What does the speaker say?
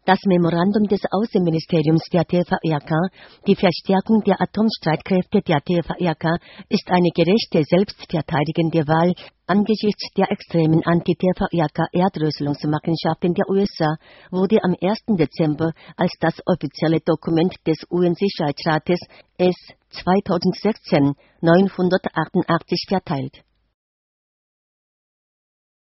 Das Memorandum des Außenministeriums der TVRK, die Verstärkung der Atomstreitkräfte der TVRK, ist eine gerechte, selbstverteidigende Wahl angesichts der extremen Anti-TVRK-Erdröselungsmachenschaften der USA, wurde am 1. Dezember als das offizielle Dokument des UN-Sicherheitsrates S. 2016-988 verteilt.